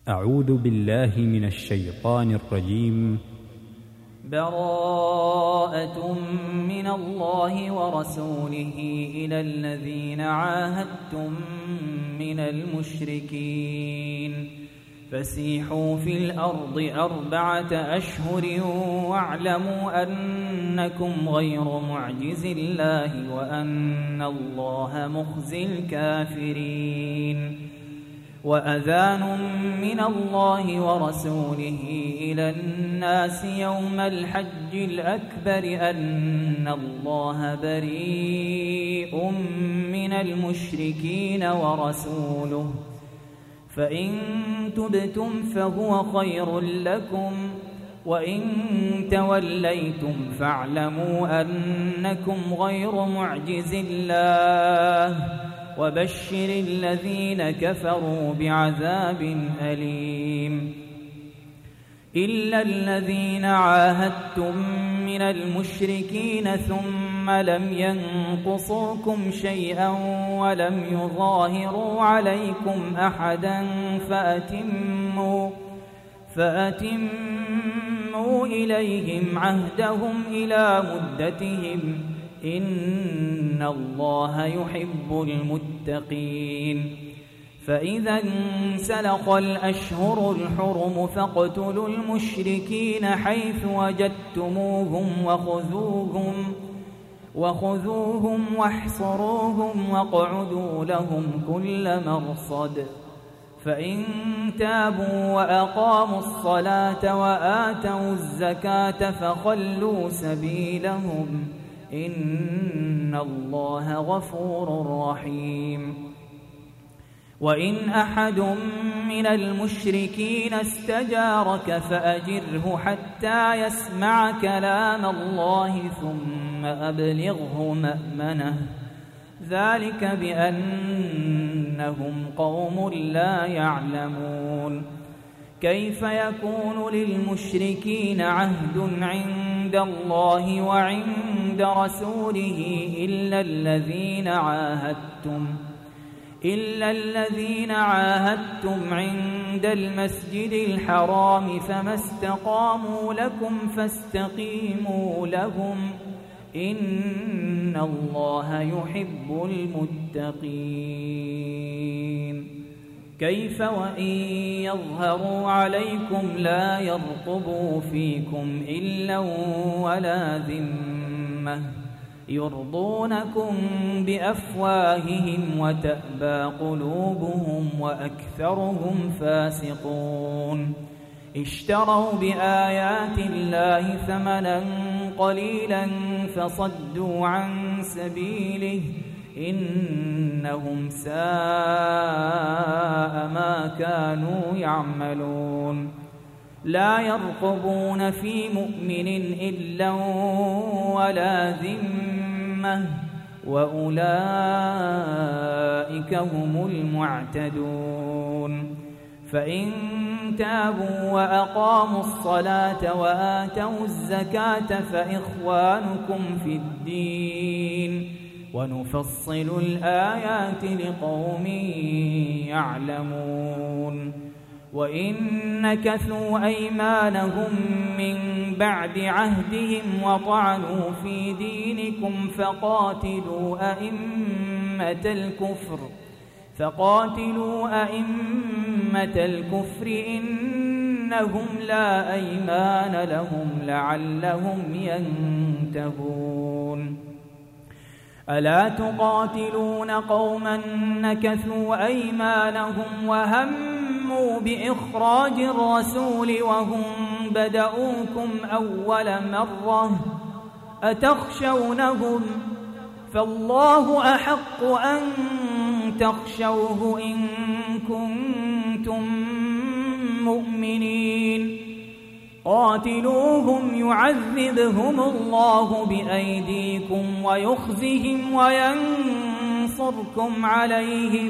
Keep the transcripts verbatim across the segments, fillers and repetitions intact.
أعوذ بالله من الشيطان الرجيم. براءة من الله ورسوله إلى الذين عاهدتم من المشركين فسيحوا في الأرض أربعة أشهر واعلموا أنكم غير معجز الله وأن الله مخزي الكافرين. وأذان من الله ورسوله إلى الناس يوم الحج الأكبر أن الله بريء من المشركين ورسوله فإن تبتم فهو خير لكم وإن توليتم فاعلموا أنكم غير معجز الله وبشر الذين كفروا بعذاب أليم. إلا الذين عاهدتم من المشركين ثم لم ينقصوكم شيئا ولم يظاهروا عليكم أحدا فأتموا, فأتموا إليهم عهدهم إلى مدتهم إن الله يحب المتقين. فإذا انسلخ الأشهر الحرم فاقتلوا المشركين حيث وجدتموهم وخذوهم, وخذوهم واحصروهم واقعدوا لهم كل مرصد. فإن تابوا وأقاموا الصلاة وآتوا الزكاة فخلوا سبيلهم إن الله غفور رحيم. وإن أحد من المشركين استجارك فأجره حتى يسمع كلام الله ثم أبلغه مأمنه ذلك بأنهم قوم لا يعلمون. كيف يكون للمشركين عهد عند الله وعند رسوله إلا الذين عاهدتم إلا الذين عاهدتم عند المسجد الحرام فما استقاموا لكم فاستقيموا لهم إن الله يحب المتقين. كيف وإن يظهروا عليكم لا يرقبوا فيكم إلا ولا ذمة يرضونكم بأفواههم وتأبى قلوبهم وأكثرهم فاسقون. اشتروا بآيات الله ثمنا قليلا فصدوا عن سبيله إنهم ساء ما كانوا يعملون. لا يرقبون في مؤمن إلا ولا ذمة وأولئك هم المعتدون. فإن تابوا وأقاموا الصلاة وآتوا الزكاة فإخوانكم في الدين ونفصل الآيات لقوم يعلمون. وإن نكثوا أيمانهم من بعد عهدهم وطعنوا في دينكم فقاتلوا أئمة الكفر فقاتلوا أئمة الكفر إنهم لا أيمان لهم لعلهم ينتهون. ألا تقاتلون قوما نكثوا أيمانهم وهموا بإخراج الرسول وهم بدؤوكم أول مرة أتخشونهم فالله أحق أن تخشوه إن كنتم مؤمنين. قاتلوهم يعذبهم الله بأيديكم ويخزهم وينصركم عليهم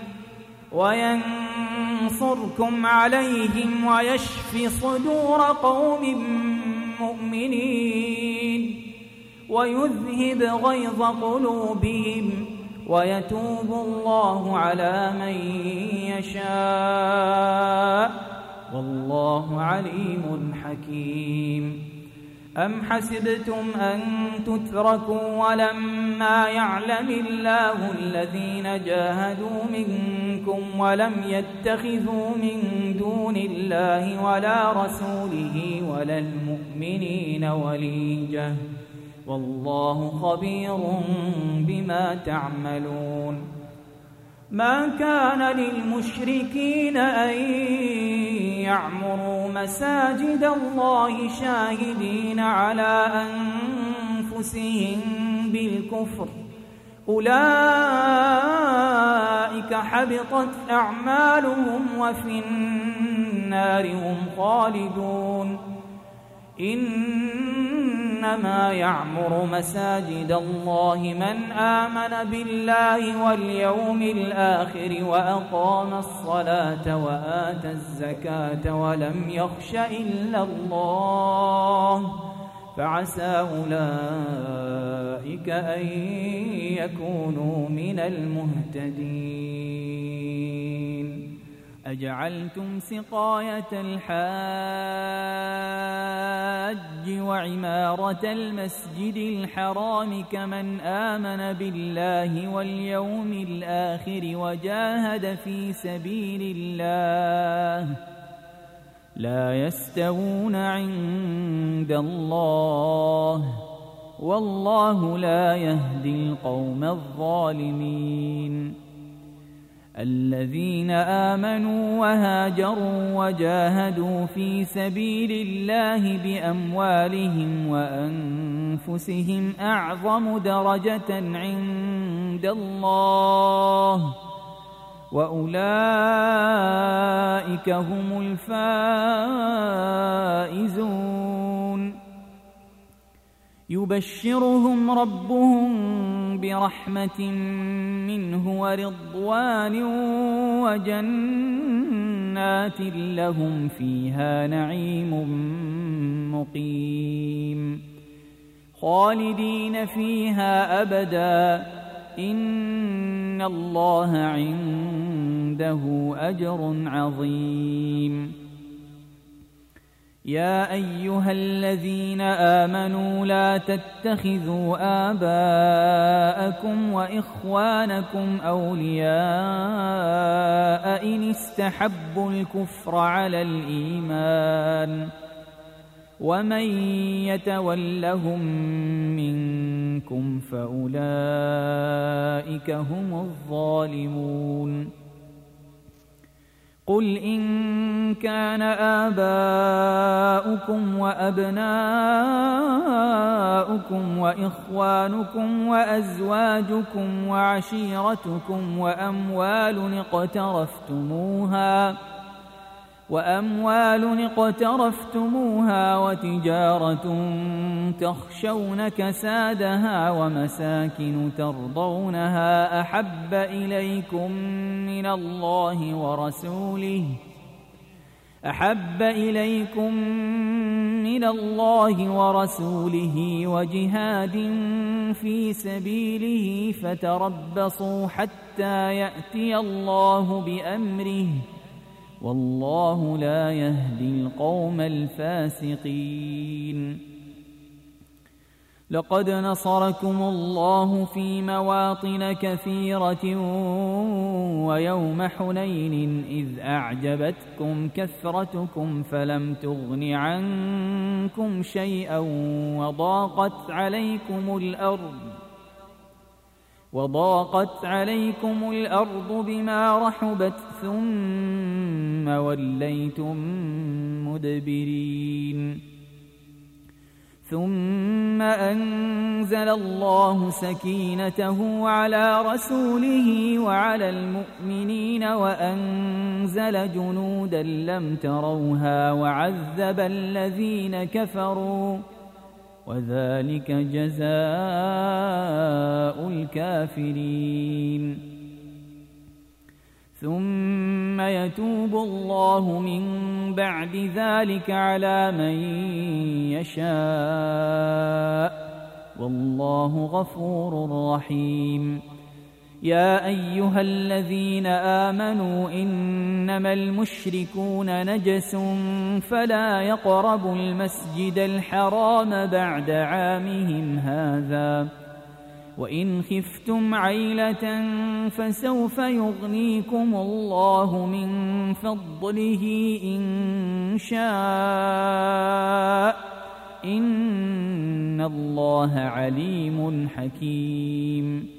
وينصركم عليهم ويشفي صدور قوم مؤمنين ويذهب غيظ قلوبهم ويتوب الله على من يشاء والله عليم حكيم. أم حسبتم أن تتركوا ولما يعلم الله الذين جاهدوا منكم ولم يتخذوا من دون الله ولا رسوله ولا المؤمنين وليجة والله خبير بما تعملون. ما كان للمشركين أن يعمروا مساجد الله شاهدين على أنفسهم بالكفر أولئك حبطت أعمالهم وفي النار هم خالدون. إنما يعمر مساجد الله من آمن بالله واليوم الآخر وأقام الصلاة وآتى الزكاة ولم يخش إلا الله فعسى أولئك أن يكونوا من المهتدين. أجعلتم سقاية الحاج وعمارة المسجد الحرام كمن آمن بالله واليوم الآخر وجاهد في سبيل الله لا يستوون عند الله والله لا يهدي القوم الظالمين. الذين آمنوا وهاجروا وجاهدوا في سبيل الله بأموالهم وأنفسهم أعظم درجة عند الله وأولئك هم الفائزون. يبشرهم ربهم برحمة منه ورضوان وجنات لهم فيها نعيم مقيم خالدين فيها أبدا إن الله عنده أجر عظيم. يا أيها الذين آمنوا لا تتخذوا آباءكم وإخوانكم أولياء إن استحبوا الكفر على الإيمان ومن يتولهم منكم فأولئك هم الظالمون. قل إن كان آباؤكم وأبناؤكم وإخوانكم وأزواجكم وعشيرتكم وأموال اقترفتموها وأموال اقترفتموها وتجارة تخشون كسادها ومساكن ترضونها أحب إليكم من الله ورسوله أحب إليكم من الله ورسوله وجهاد في سبيله فتربصوا حتى يأتي الله بأمره والله لا يهدي القوم الفاسقين. لقد نصركم الله في مواطن كثيرة ويوم حنين إذ أعجبتكم كثرتكم فلم تغن عنكم شيئا وضاقت عليكم الأرض وضاقت عليكم الأرض بما رحبت ثم وليتم مدبرين. ثم أنزل الله سكينته على رسوله وعلى المؤمنين وأنزل جنودا لم تروها وعذب الذين كفروا وذلك جزاء الكافرين. ثم يتوب الله من بعد ذلك على من يشاء والله غفور رحيم. يا أيها الذين آمنوا إنما المشركون نجس فلا يقربوا المسجد الحرام بعد عامهم هذا وإن خفتم عيلة فسوف يغنيكم الله من فضله إن شاء إن الله عليم حكيم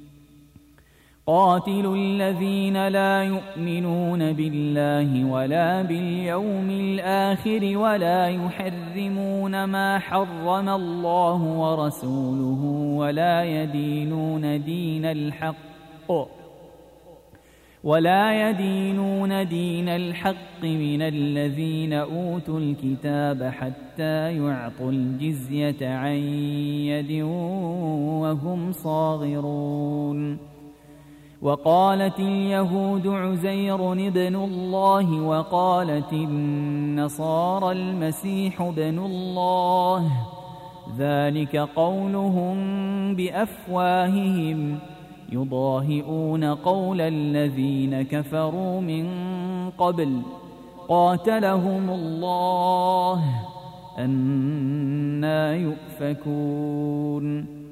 قاتلوا الذين لا يؤمنون بالله ولا باليوم الآخر ولا يحرمون ما حرم الله ورسوله ولا يدينون دين الحق ولا يدينون دين الحق من الذين أوتوا الكتاب حتى يعطوا الجزية عن يد وهم صاغرون وقالت اليهود عزير ابن الله وقالت النصارى المسيح ابن الله ذلك قولهم بأفواههم يضاهئون قول الذين كفروا من قبل قاتلهم الله أنى يؤفكون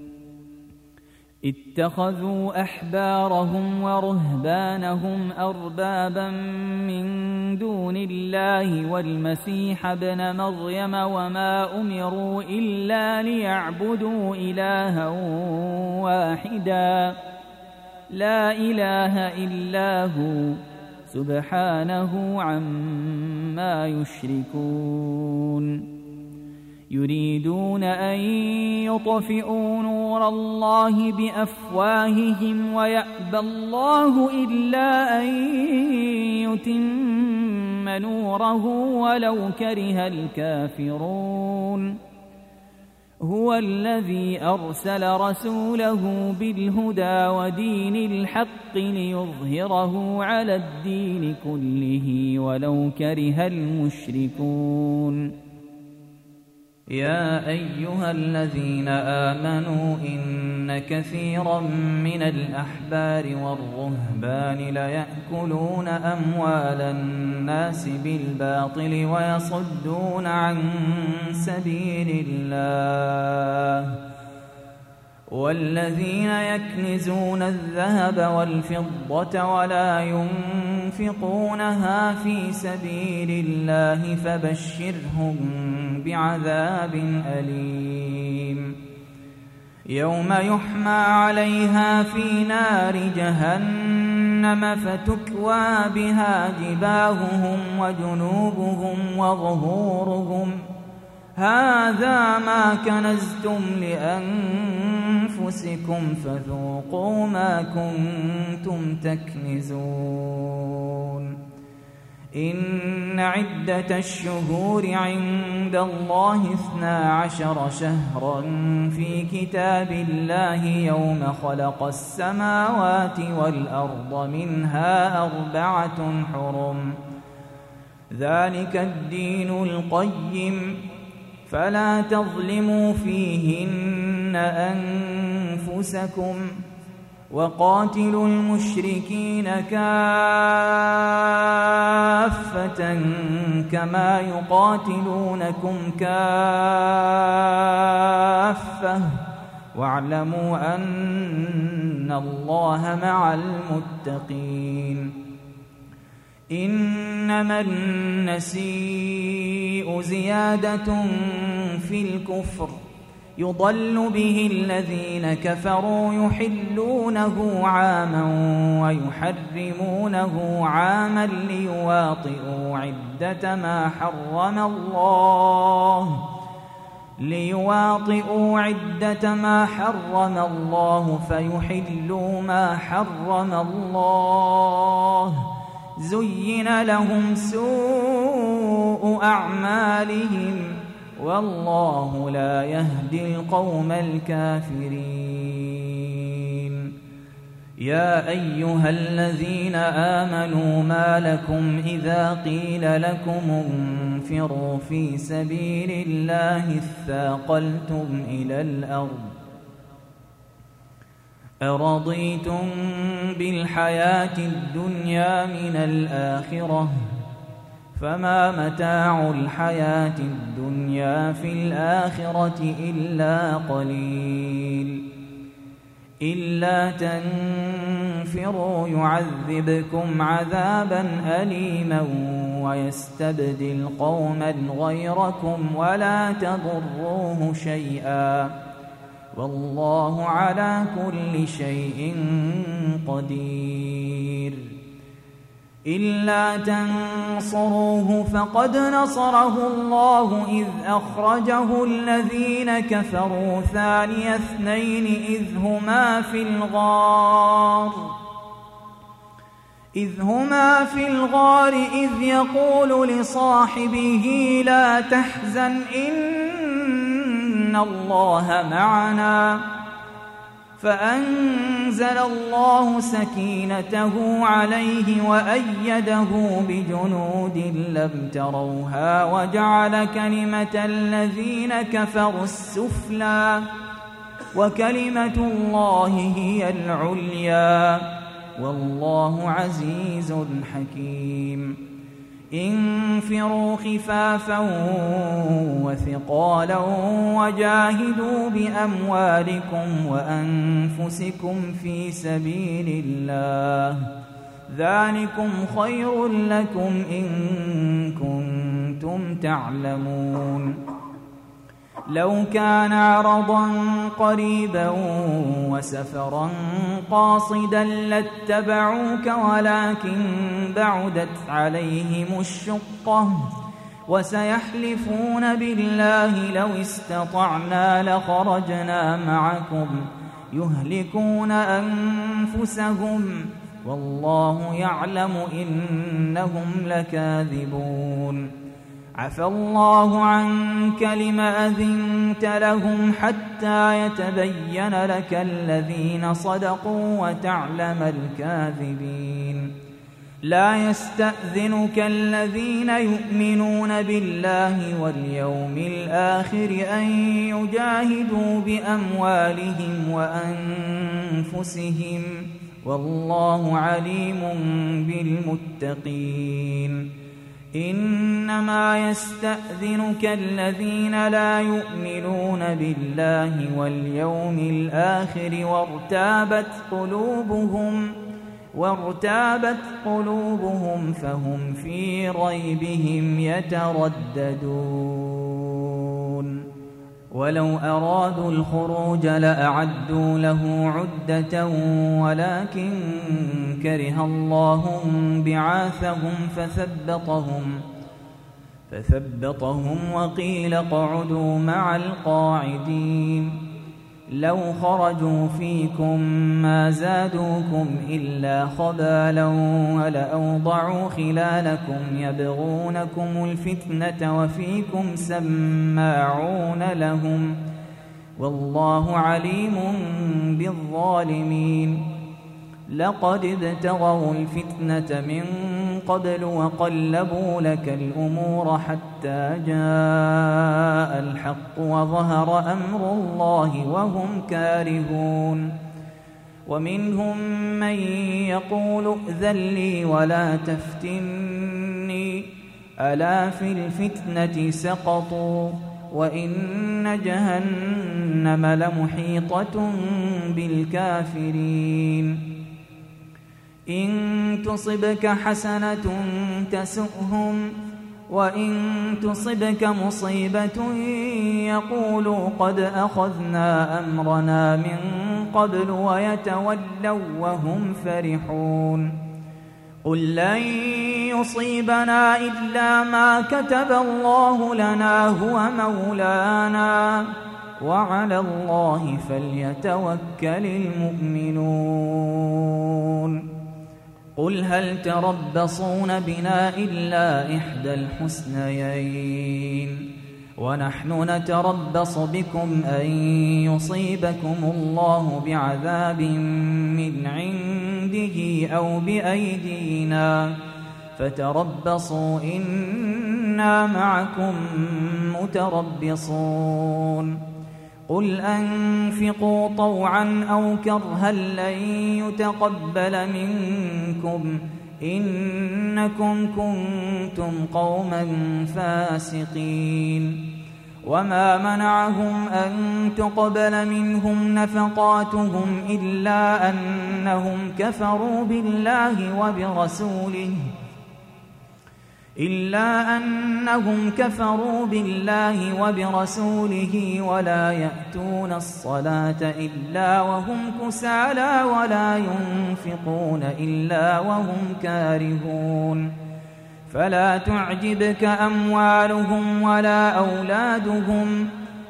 اتخذوا أحبارهم ورهبانهم أربابا من دون الله والمسيح ابن مريم وما أمروا إلا ليعبدوا إلها واحدا لا إله إلا هو سبحانه عما يشركون يريدون أن يطفئوا نور الله بأفواههم ويأبى الله إلا أن يتم نوره ولو كره الكافرون هو الذي أرسل رسوله بالهدى ودين الحق ليظهره على الدين كله ولو كره المشركون يا أيها الذين آمنوا إن كثيرا من الأحبار والرهبان ليأكلون أموال الناس بالباطل ويصدون عن سبيل الله والذين يكنزون الذهب والفضة ولا ينفقونها في سبيل الله فبشرهم بعذاب أليم يوم يحمى عليها في نار جهنم فتكوى بها جباههم وجنوبهم وظهورهم هذا ما كنزتم لأنفسكم فذوقوا ما كنتم تكنزون إن عدة الشهور عند الله اثنا عشر شهرا في كتاب الله يوم خلق السماوات والأرض منها أربعة حرم ذلك الدين القيم فلا تظلموا فيهن أنفسكم وقاتلوا المشركين كافة كما يقاتلونكم كافة واعلموا أن الله مع المتقين إنما النسيء زيادة في الكفر يضل به الذين كفروا يحلونه عاما ويحرمونه عاما ليواطئوا عدة ما حرم الله ليواطئوا عدة ما حرم الله فيحلوا ما حرم الله زين لهم سوء أعمالهم والله لا يهدي القوم الكافرين يا أيها الذين آمنوا ما لكم إذا قيل لكم انفروا في سبيل الله اثاقلتم إلى الأرض أرضيتم بالحياة الدنيا من الآخرة فما متاع الحياة الدنيا في الآخرة إلا قليل إلا تنفروا يعذبكم عذابا أليما ويستبدل قوما غيركم ولا تضروه شيئا والله على كل شيء قدير إلا تنصروه فقد نصره الله إذ أخرجه الذين كفروا ثاني اثنين إذ هما في الغار إذ هما في الغار إذ يقول لصاحبه لا تحزن إن الله معنا فأنزل الله سكينته عليه وأيده بجنود لم تروها وجعل كلمة الذين كفروا السفلى وكلمة الله هي العليا والله عزيز حكيم انفروا خفافا وثقالا وجاهدوا بأموالكم وأنفسكم في سبيل الله ذلكم خير لكم إن كنتم تعلمون لو كان عرضا قريبا وسفرا قاصدا لاتبعوك ولكن بعدت عليهم الشقة وسيحلفون بالله لو استطعنا لخرجنا معكم يهلكون أنفسهم والله يعلم إنهم لكاذبون عفى الله عنك لم أذنت لهم حتى يتبين لك الذين صدقوا وتعلم الكاذبين لا يستأذنك الذين يؤمنون بالله واليوم الآخر أن يجاهدوا بأموالهم وأنفسهم والله عليم بالمتقين إنما يستأذنك الذين لا يؤمنون بالله واليوم الآخر وارتابت قلوبهم وارتابت قلوبهم فهم في ريبهم يترددون ولو أرادوا الخروج لأعدوا له عدة ولكن كره الله بعاثهم فثبطهم فثبطهم وقيل اقعدوا مع القاعدين لو خرجوا فيكم ما زادوكم إلا خبالا ولأوضعوا خلالكم يبغونكم الفتنة وفيكم سماعون لهم والله عليم بالظالمين لقد ابتغوا الفتنة من قبل وقلبوا لك الأمور حتى جاء الحق وظهر أمر الله وهم كارهون ومنهم من يقول ائذن لي ولا تفتني ألا في الفتنة سقطوا وإن جهنم لمحيطة بالكافرين إن تصبك حسنة تسؤهم وإن تصبك مصيبة يقولوا قد أخذنا أمرنا من قبل ويتولوا وهم فرحون قل لن يصيبنا إلا ما كتب الله لنا هو مولانا وعلى الله فليتوكل المؤمنون قل هل تربصون بنا إلا إحدى الحسنيين ونحن نتربص بكم أن يصيبكم الله بعذاب من عنده أو بأيدينا فتربصوا إنا معكم متربصون قل أنفقوا طوعا أو كرها لن يتقبل منكم إنكم كنتم قوما فاسقين. وما منعهم أن تقبل منهم نفقاتهم إلا أنهم كفروا بالله وبرسوله إلا أنهم كفروا بالله وبرسوله ولا يأتون الصلاة إلا وهم كسالى ولا ينفقون إلا وهم كارهون. فلا تعجبك أموالهم ولا أولادهم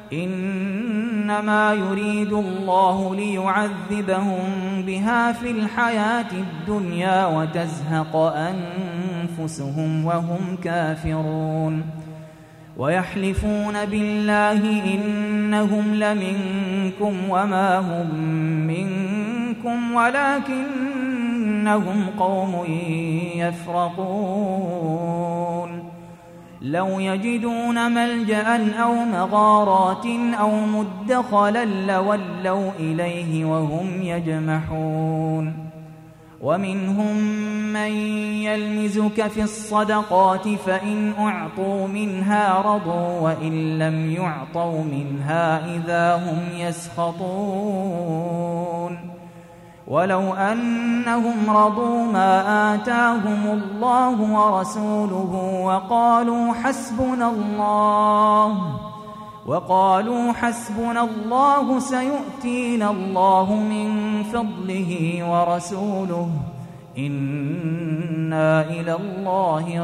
إنما يريد الله ليعذبهم بها في الحياة الدنيا وتزهق أنفسهم وهم كافرون. ويحلفون بالله إنهم لمنكم وما هم منكم ولكنهم قوم يفرقون. لو يجدون ملجأ أو مغارات أو مدخلا لولوا إليه وهم يجمحون. ومنهم من يلمزك في الصدقات فإن أعطوا منها رضوا وإن لم يعطوا منها إذا هم يسخطون. ولو أنهم رضوا ما آتاهم الله ورسوله وقالوا حسبنا الله وقالوا حسبنا الله سيؤتينا الله من فضله ورسوله إنا إلى الله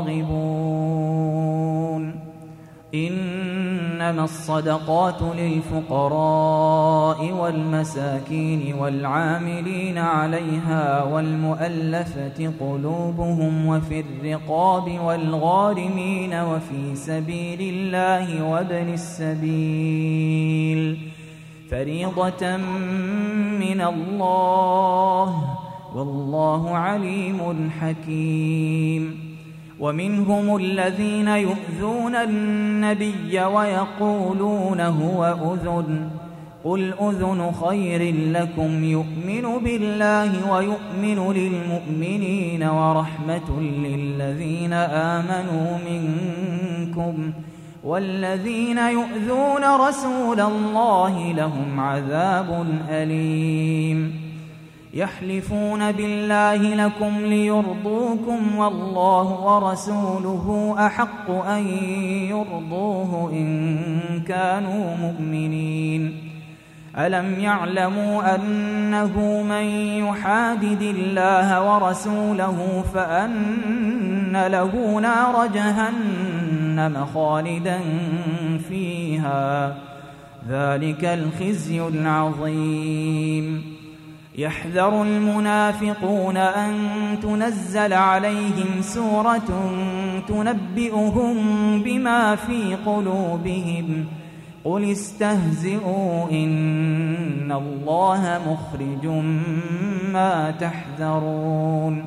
راغبون. إنما الصدقات للفقراء والمساكين والعاملين عليها والمؤلفة قلوبهم وفي الرقاب والغارمين وفي سبيل الله وابن السبيل فريضة من الله والله عليم حكيم. ومنهم الذين يؤذون النبي ويقولون هو أذن قل أذن خير لكم يؤمن بالله ويؤمن للمؤمنين ورحمة للذين آمنوا منكم والذين يؤذون رسول الله لهم عذاب أليم. يحلفون بالله لكم ليرضوكم والله ورسوله أحق أن يرضوه إن كانوا مؤمنين. ألم يعلموا أنه من يحادد الله ورسوله فأن له نار جهنم خالدا فيها ذلك الخزي العظيم. يحذر المنافقون أن تنزل عليهم سورة تنبئهم بما في قلوبهم قل استهزئوا إن الله مخرج ما تحذرون.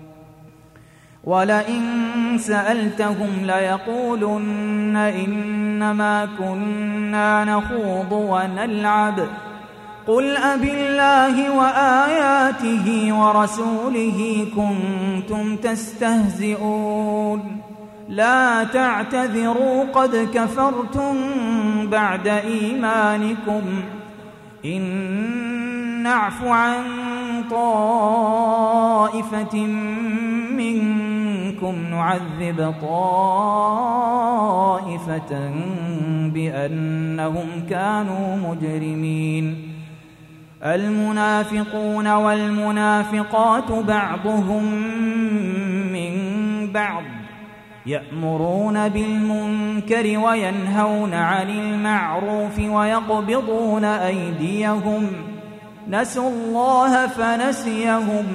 ولئن سألتهم ليقولن إنما كنا نخوض ونلعب قل أبالله وآياته ورسوله كنتم تستهزئون لا تعتذروا قد كفرتم بعد إيمانكم إن نعف عن طائفة منكم نعذب طائفة بأنهم كانوا مجرمين. المنافقون والمنافقات بعضهم من بعض يأمرون بالمنكر وينهون عن المعروف ويقبضون أيديهم نسوا الله فنسيهم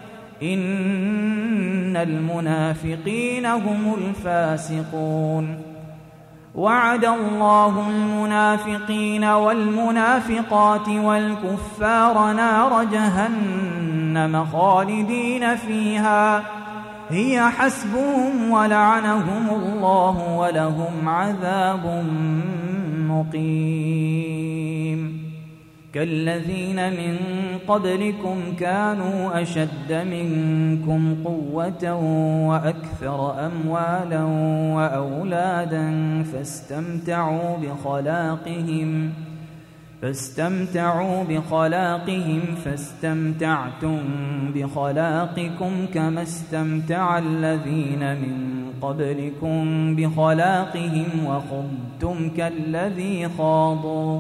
إن المنافقين هم الفاسقون. وعد الله المنافقين والمنافقات والكفار نار جهنم خالدين فيها هي حسبهم ولعنهم الله ولهم عذاب مقيم كالذين من قبلكم كانوا أشد منكم قوة وأكثر أموالا وأولادا فاستمتعوا بخلاقهم فاستمتعوا بخلاقهم فاستمتعتم بخلاقكم كما استمتع الذين من قبلكم بخلاقهم وخضتم كالذي خاضوا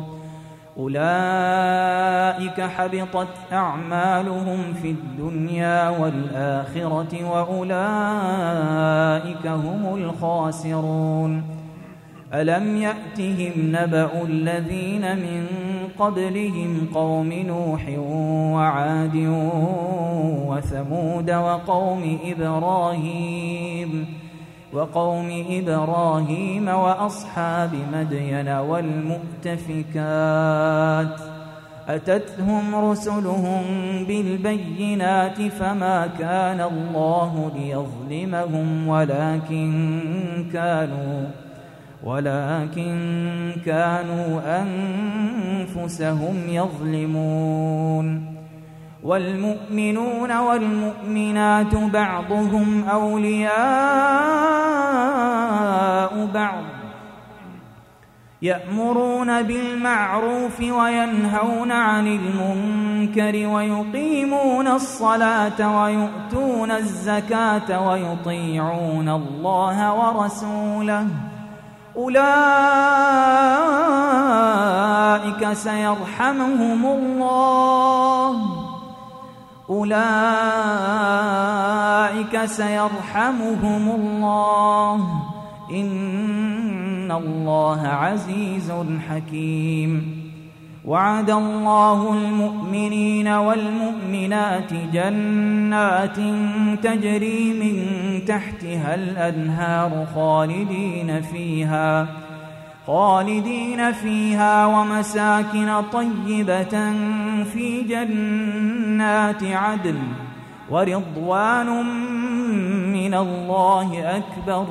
أولئك حبطت أعمالهم في الدنيا والآخرة وأولئك هم الخاسرون ألم يأتهم نبأ الذين من قبلهم قوم نوح وعاد وثمود وقوم إبراهيم وقوم إبراهيم وأصحاب مدين والمؤتفكات أتتهم رسلهم بالبينات فما كان الله ليظلمهم ولكن كانوا ولكن كانوا أنفسهم يظلمون والمؤمنون والمؤمنات بعضهم أولياء بعض يأمرون بالمعروف وينهون عن المنكر ويقيمون الصلاة ويؤتون الزكاة ويطيعون الله ورسوله أولئك سيرحمهم الله أولئك سيرحمهم الله إن الله عزيز حكيم وعد الله المؤمنين والمؤمنات جنات تجري من تحتها الأنهار خالدين فيها خالدين فيها ومساكن طيبة في جنات عدن ورضوان من الله أكبر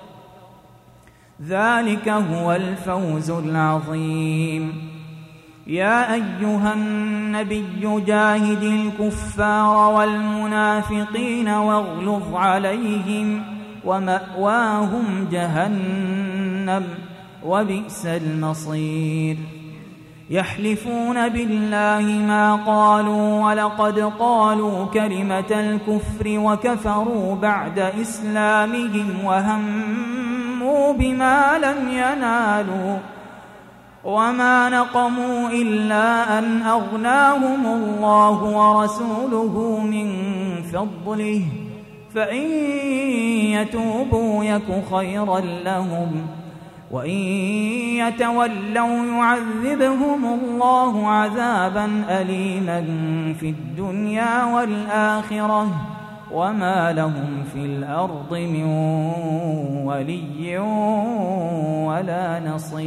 ذلك هو الفوز العظيم يا أيها النبي جاهد الكفار والمنافقين واغلظ عليهم ومأواهم جهنم وبئس المصير يحلفون بالله ما قالوا ولقد قالوا كلمة الكفر وكفروا بعد إسلامهم وهموا بما لم ينالوا وما نقموا إلا أن أغناهم الله ورسوله من فضله فإن يتوبوا يك خيرا لهم وإن يتولوا يعذبهم الله عذابا أليما في الدنيا والآخرة وما لهم في الأرض من ولي ولا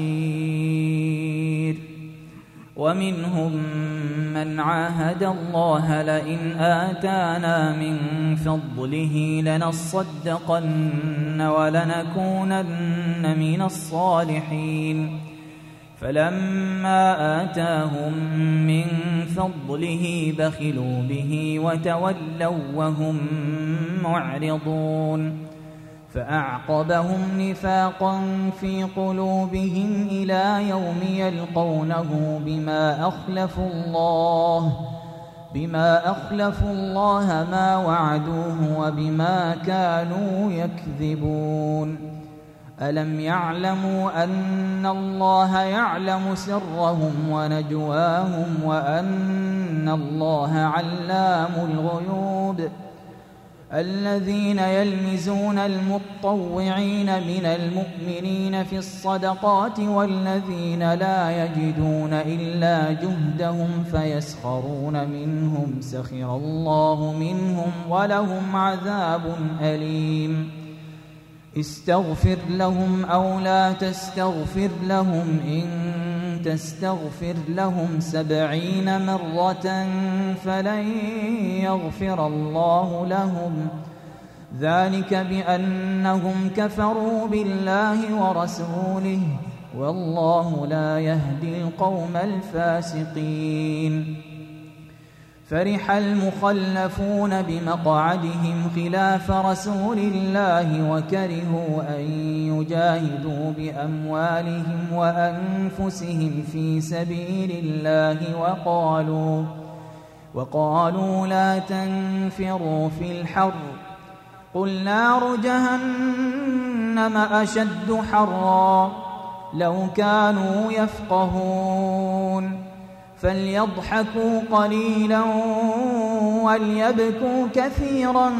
نصير ومنهم من عاهد الله لئن آتانا من فضله لنصدقن ولنكونن من الصالحين فلما آتاهم من فضله بخلوا به وتولوا وهم معرضون فأعقبهم نفاقا في قلوبهم إلى يوم يلقونه بما أخلفوا الله بما أخلفوا الله ما وعدوه وبما كانوا يكذبون ألم يعلموا أن الله يعلم سرهم ونجواهم وأن الله علام الغيوب الذين يلمزون المطوعين من المؤمنين في الصدقات والذين لا يجدون إلا جهدهم فيسخرون منهم سخر الله منهم ولهم عذاب أليم استغفر لهم أو لا تستغفر لهم إن تستغفر لهم سبعين مرة فلن يغفر الله لهم ذلك بأنهم كفروا بالله ورسوله والله لا يهدي القوم الفاسقين. فرح المخلفون بمقعدهم خلاف رسول الله وكرهوا أن يجاهدوا بأموالهم وأنفسهم في سبيل الله وقالوا وقالوا لا تنفروا في الحر قل نار جهنم أشد حرا لو كانوا يفقهون. فليضحكوا قليلا وليبكوا كثيرا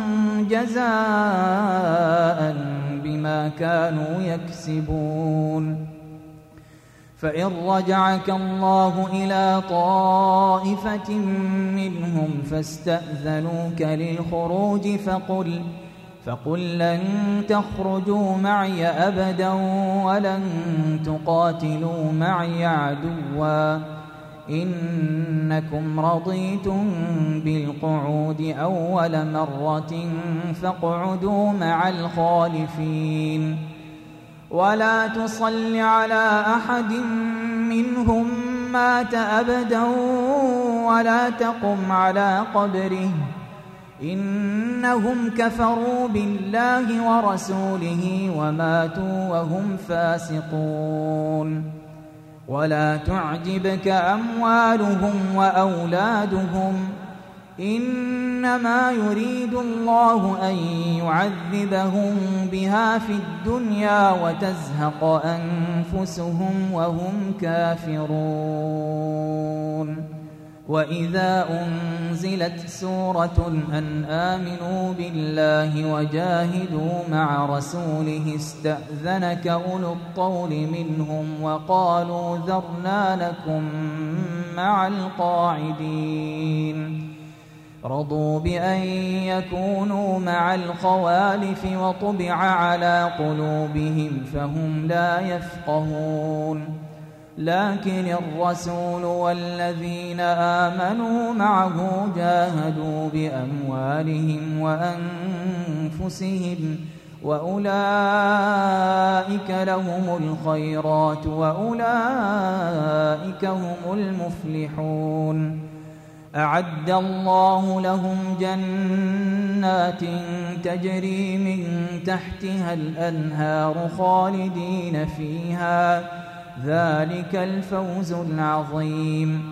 جزاء بما كانوا يكسبون. فإن رجعك الله إلى طائفة منهم فاستأذنوك للخروج فقل فقل لن تخرجوا معي أبدا ولن تقاتلوا معي عدوا إنكم رضيتم بالقعود أول مرة فاقعدوا مع الخالفين. ولا تصل على أحد منهم مات أبدا ولا تقم على قبره إنهم كفروا بالله ورسوله وماتوا وهم فاسقون. ولا تعجبك أموالهم وأولادهم إنما يريد الله أن يعذبهم بها في الدنيا وتزهق أنفسهم وهم كافرون. وإذا أنزلت سورة أن آمنوا بالله وجاهدوا مع رسوله استأذنك أولو الطول منهم وقالوا ذرنا لكم مع القاعدين. رضوا بأن يكونوا مع الخوالف وطبع على قلوبهم فهم لا يفقهون. لكن الرسول والذين آمنوا معه جاهدوا بأموالهم وأنفسهم وأولئك لهم الخيرات وأولئك هم المفلحون. أعد الله لهم جنات تجري من تحتها الأنهار خالدين فيها ذلك الفوز العظيم.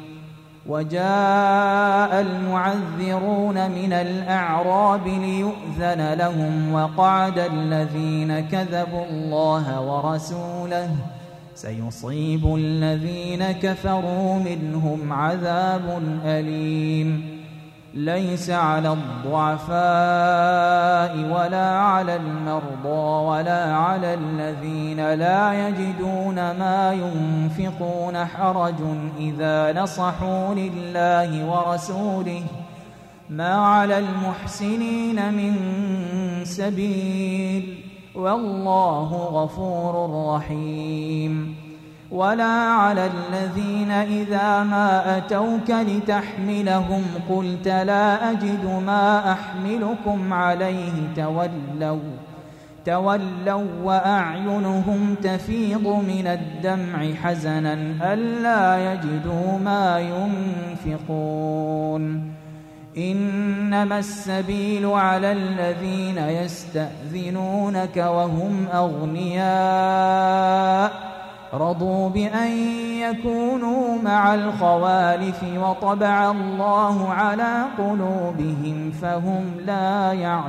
وجاء المعذرون من الأعراب ليؤذن لهم وقعد الذين كذبوا الله ورسوله سيصيب الذين كفروا منهم عذاب أليم. ليس على الضعفاء ولا على المرضى ولا على الذين لا يجدون ما ينفقون حرج إذا نصحوا لله ورسوله ما على المحسنين من سبيل والله غفور رحيم. ولا على الذين إذا ما أتوك لتحملهم قلت لا أجد ما أحملكم عليه تولوا تولوا وأعينهم تفيض من الدمع حزنا ألا يجدوا ما ينفقون. إنما السبيل على الذين يستأذنونك وهم أغنياء رضوا بأن يكونوا مع الخوالف وطبع الله على قلوبهم فهم لا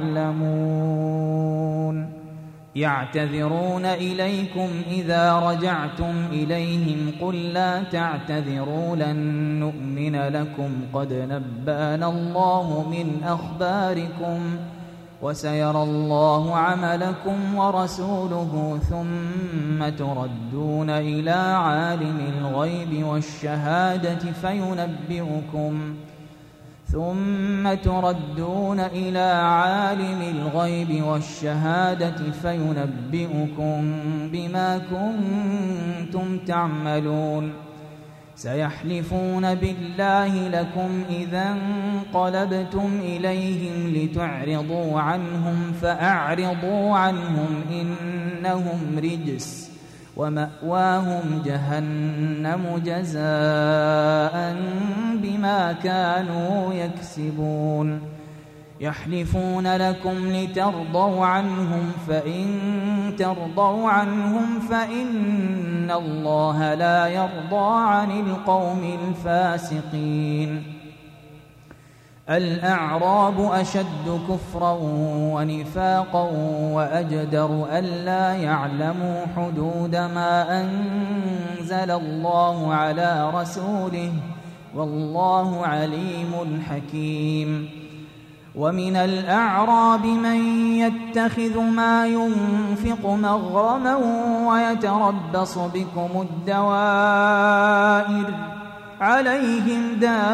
يعلمون. يعتذرون إليكم إذا رجعتم إليهم قل لا تعتذروا لن نؤمن لكم قد نبأنا الله من أخباركم وسيرى الله عملكم ورسوله ثم تردون إلى عالم الغيب والشهادة فينبئكم ثم تردون إلى عالم الغيب والشهادة فينبئكم بما كنتم تعملون. سيحلفون بالله لكم إذا انقلبتم إليهم لتعرضوا عنهم فأعرضوا عنهم إنهم رجس ومأواهم جهنم جزاء بما كانوا يكسبون يحلفون لكم لترضوا عنهم فإن ترضوا عنهم فإن الله لا يرضى عن القوم الفاسقين الأعراب أشد كفرا ونفاقا وأجدر ألا يعلموا حدود ما أنزل الله على رسوله والله عليم حكيم ومن الأعراب من يتخذ ما ينفق مغرما ويتربص بكم الدوائر عليهم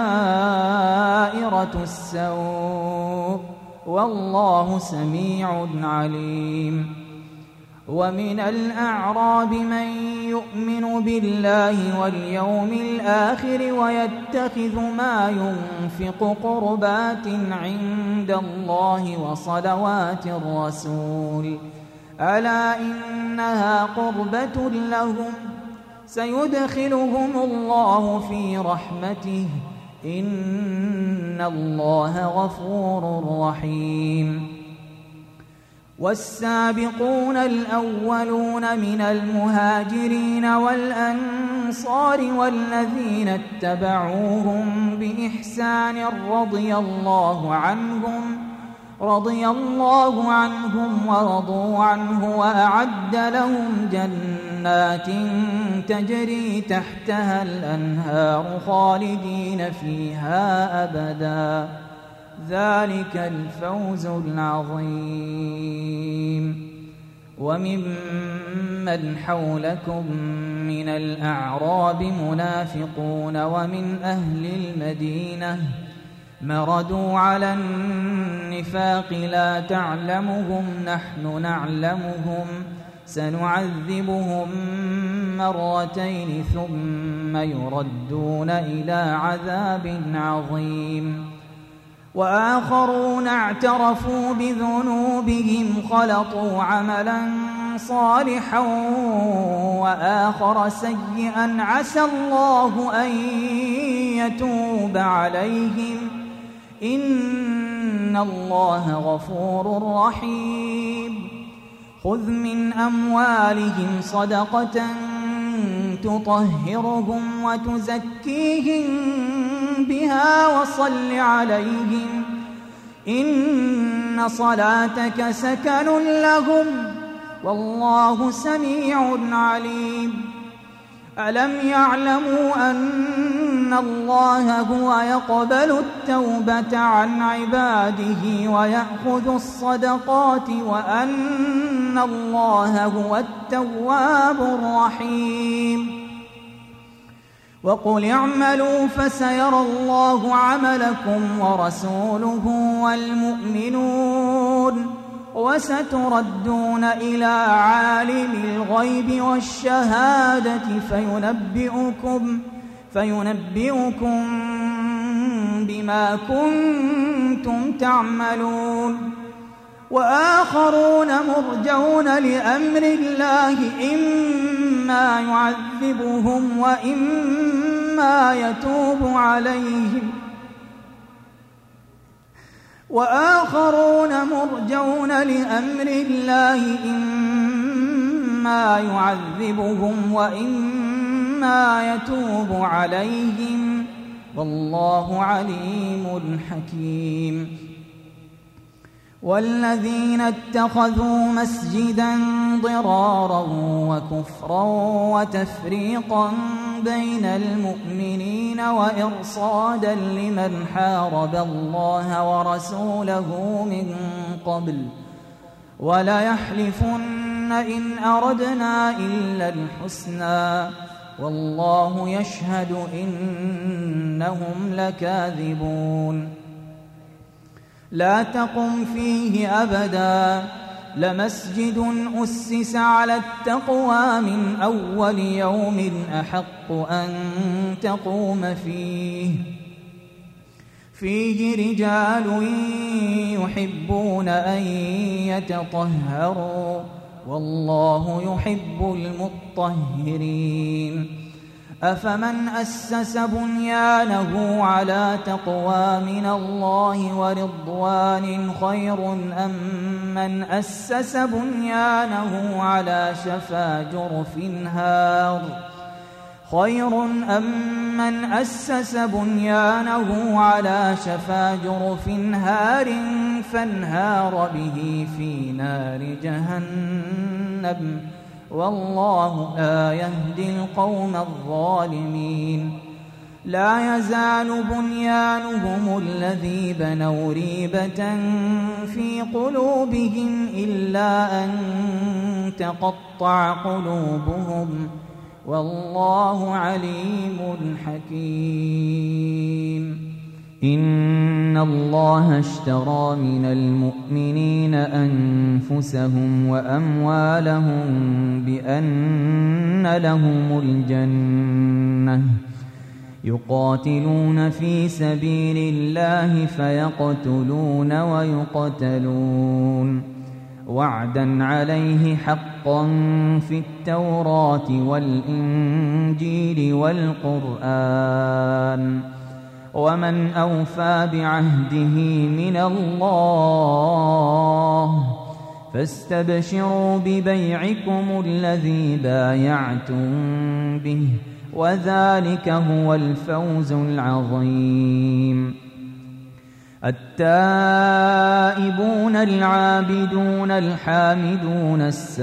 دائرة السوء والله سميع عليم ومن الأعراب من يؤمن بالله واليوم الآخر ويتخذ ما ينفق قربات عند الله وصلوات الرسول ألا إنها قربة لهم سيدخلهم الله في رحمته إن الله غفور رحيم والسابقون الأولون من المهاجرين والأنصار والذين اتبعوهم بإحسان رضي الله عنهم رضي الله عنهم ورضوا عنه وأعد لهم جنات تجري تحتها الأنهار خالدين فيها أبدا ذلك الفوز العظيم وممن حولكم من الأعراب منافقون ومن أهل المدينة مردوا على النفاق لا تعلمهم نحن نعلمهم سنعذبهم مرتين ثم يردون إلى عذاب عظيم وآخرون اعترفوا بذنوبهم خلطوا عملا صالحا وآخر سيئا عسى الله أن يتوب عليهم إن الله غفور رحيم خذ من أموالهم صدقة تطهرهم وتزكيهم بها وصل عليهم إن صلاتك سكن لهم والله سميع عليم ألم يعلموا أن الله هو يقبل التوبة عن عباده ويأخذ الصدقات وأن الله هو التواب الرحيم وقل اعملوا فسيرى الله عملكم ورسوله والمؤمنون وستردون إلى عالم الغيب والشهادة فينبئكم فينبئكم بما كنتم تعملون وآخرون مرجون لأمر الله إما يعذبهم وإما يتوب عليهم وآخرون مرجون لأمر الله إما يعذبهم وإما يتوب عليهم والله عليم حكيم والذين اتخذوا مسجدا ضرارا وكفرا وتفريقا بين المؤمنين وإرصادا لمن حارب الله ورسوله من قبل وليحلفن إن أردنا إلا الحسنى والله يشهد إنهم لكاذبون لا تقم فيه أبدا لمسجد أسس على التقوى من أول يوم أحق أن تقوم فيه فيه رجال يحبون أن يتطهروا والله يحب المطهرين. أفمن أسس بنيانه على تقوى من الله ورضوان خير أم من أسس بنيانه على شفا جرف هار خير أم من أسس بنيانه على شفا جرف هار فانهار به في نار جهنم والله لا يهدي القوم الظالمين. لا يزال بنيانهم الذي بنوا ريبة في قلوبهم إلا أن تقطع قلوبهم والله عليم حكيم. إن الله اشترى من المؤمنين أنفسهم وأموالهم بأن لهم الجنة يقاتلون في سبيل الله فيقتلون ويقتلون وعدا عليه حقا في التوراة والإنجيل والقرآن ومن أوفى بعهده من الله فاستبشروا ببيعكم الذي بايعتم به وذلك هو الفوز العظيم. التائبون العابدون الحامدون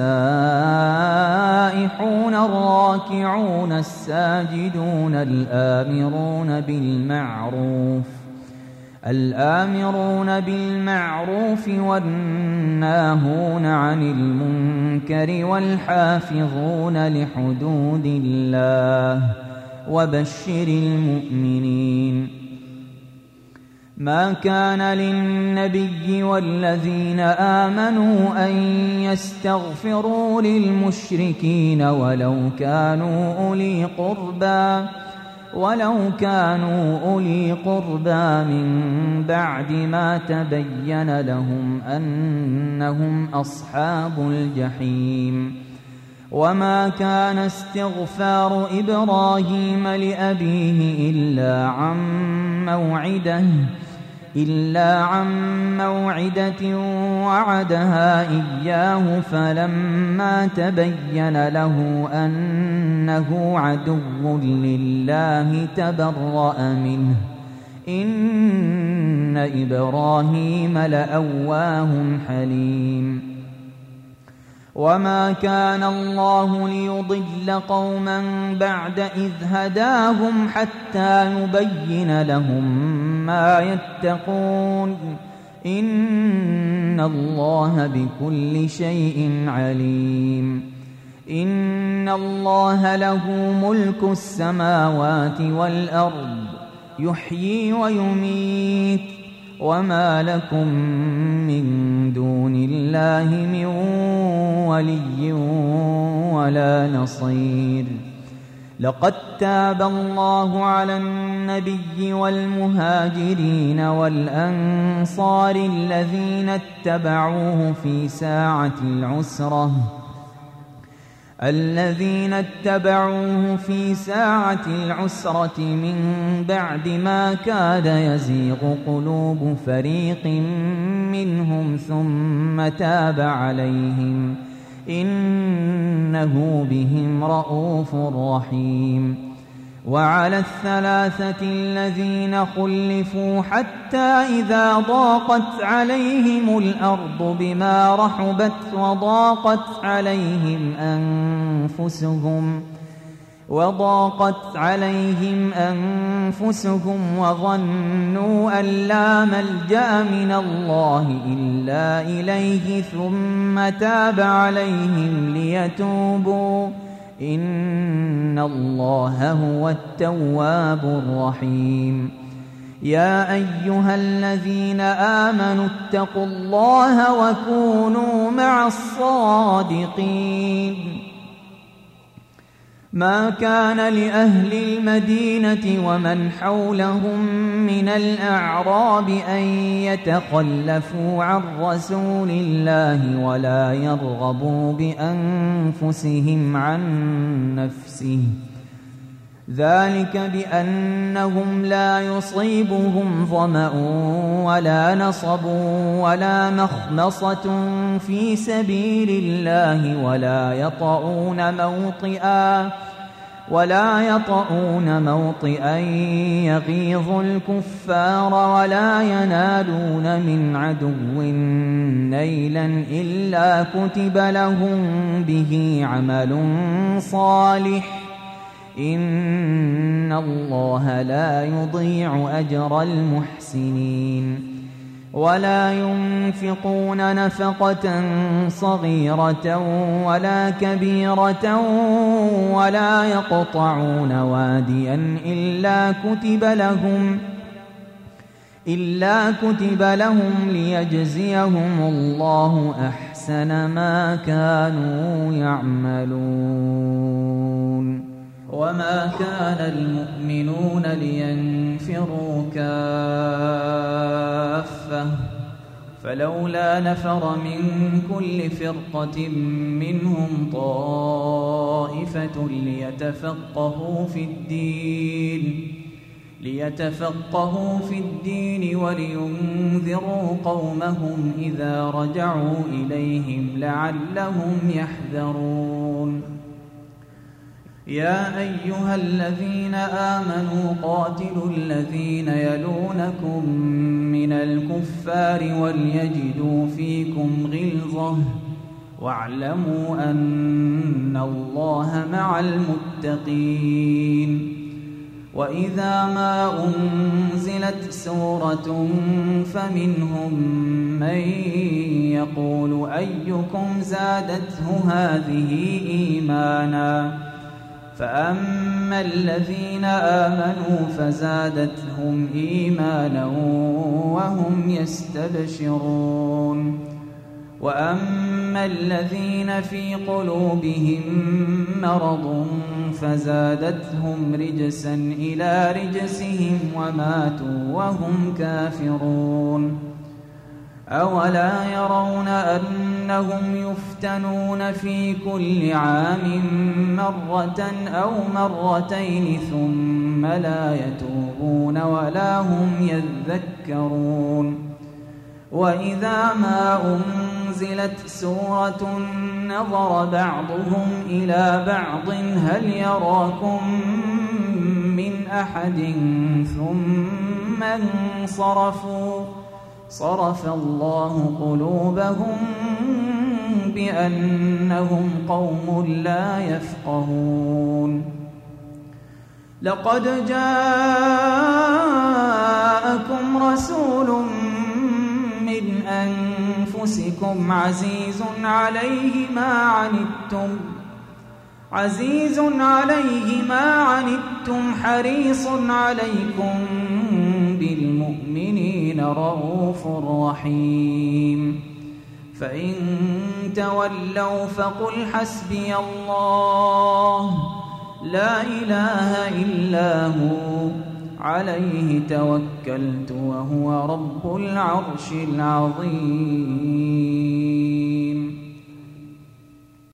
السائحون الراكعون الساجدون الآمرون بالمعروف الآمرون بالمعروف والناهون عن المنكر والحافظون لحدود الله وبشر المؤمنين. ما كان للنبي والذين آمنوا أن يستغفروا للمشركين ولو كانوا أولي قربى ولو كانوا أولي قربى من بعد ما تبين لهم أنهم أصحاب الجحيم. وما كان استغفار إبراهيم لأبيه إلا عن موعدة إلا عن موعدة وعدها إياه فلما تبين له أنه عدو لله تبرأ منه إن إبراهيم لأواه حليم. وما كان الله ليضل قوما بعد إذ هداهم حتى يبين لهم ما يتقون إن الله بكل شيء عليم. إن الله له ملك السماوات والأرض يحيي ويميت وما لكم من دون الله من ولي ولا نصير. لقد تاب الله على النبي والمهاجرين والأنصار الذين اتبعوه في ساعة العسرة الذين اتبعوه في ساعة العسرة من بعد ما كاد يزيغ قلوب فريق منهم ثم تاب عليهم إنه بهم رءوف رحيم. وعلى الثلاثة الذين خلفوا حتى إذا ضاقت عليهم الأرض بما رحبت وضاقت عليهم أنفسهم وضاقت عليهم أنفسهم وظنوا أن لا ملجأ من الله إلا إليه ثم تاب عليهم ليتوبوا إن الله هو التواب الرحيم. يا أيها الذين آمنوا اتقوا الله وكونوا مع الصادقين. ما كان لأهل المدينة ومن حولهم من الأعراب أن يتخلفوا عن رسول الله ولا يرغبوا بأنفسهم عن نفسه، ذلك بأنهم لا يصيبهم ظمأ ولا نصب ولا مخمصة في سبيل الله ولا يطؤون موطئا ولا يطؤون موطئا يغيظ الكفار ولا ينالون من عدو نيلا إلا كتب لهم به عمل صالح، إن الله لا يضيع أجر المحسنين. ولا ينفقون نفقة صغيرة ولا كبيرة ولا يقطعون واديا إلا كتب لهم إلا كتب لهم ليجزيهم الله أحسن ما كانوا يعملون. وما كان المؤمنون لينفروا كافة، فلولا نفر من كل فرقة منهم طائفة ليتفقهوا في الدين ليتفقهوا في الدين ولينذروا قومهم إذا رجعوا إليهم لعلهم يحذرون. يا أيها الذين آمنوا قاتلوا الذين يلونكم من الكفار وليجدوا فيكم غلظة واعلموا أن الله مع المتقين. وإذا ما أنزلت سورة فمنهم من يقول أيكم زادته هذه إيمانا، فأما الذين آمنوا فزادتهم إيمانا وهم يستبشرون، وأما الذين في قلوبهم مرض فزادتهم رجسا إلى رجسهم وماتوا وهم كافرون. أولا يرون أنهم يفتنون في كل عام مرة أو مرتين ثم لا يتوبون ولا هم يذكرون. وإذا ما أنزلت سورة نظر بعضهم إلى بعض هل يراكم من أحد ثم انصرفوا صرف الله قلوبهم بأنهم قوم لا يفقهون. لقد جاءكم رسول من أنفسكم عزيز عليه ما عنتم عزيز عليه ما عنتم حريص عليكم بالمؤمنين رؤوف رحيم. فإن تولوا فقل حسبي الله لا إله إلا هو عليه توكلت وهو رب العرش العظيم.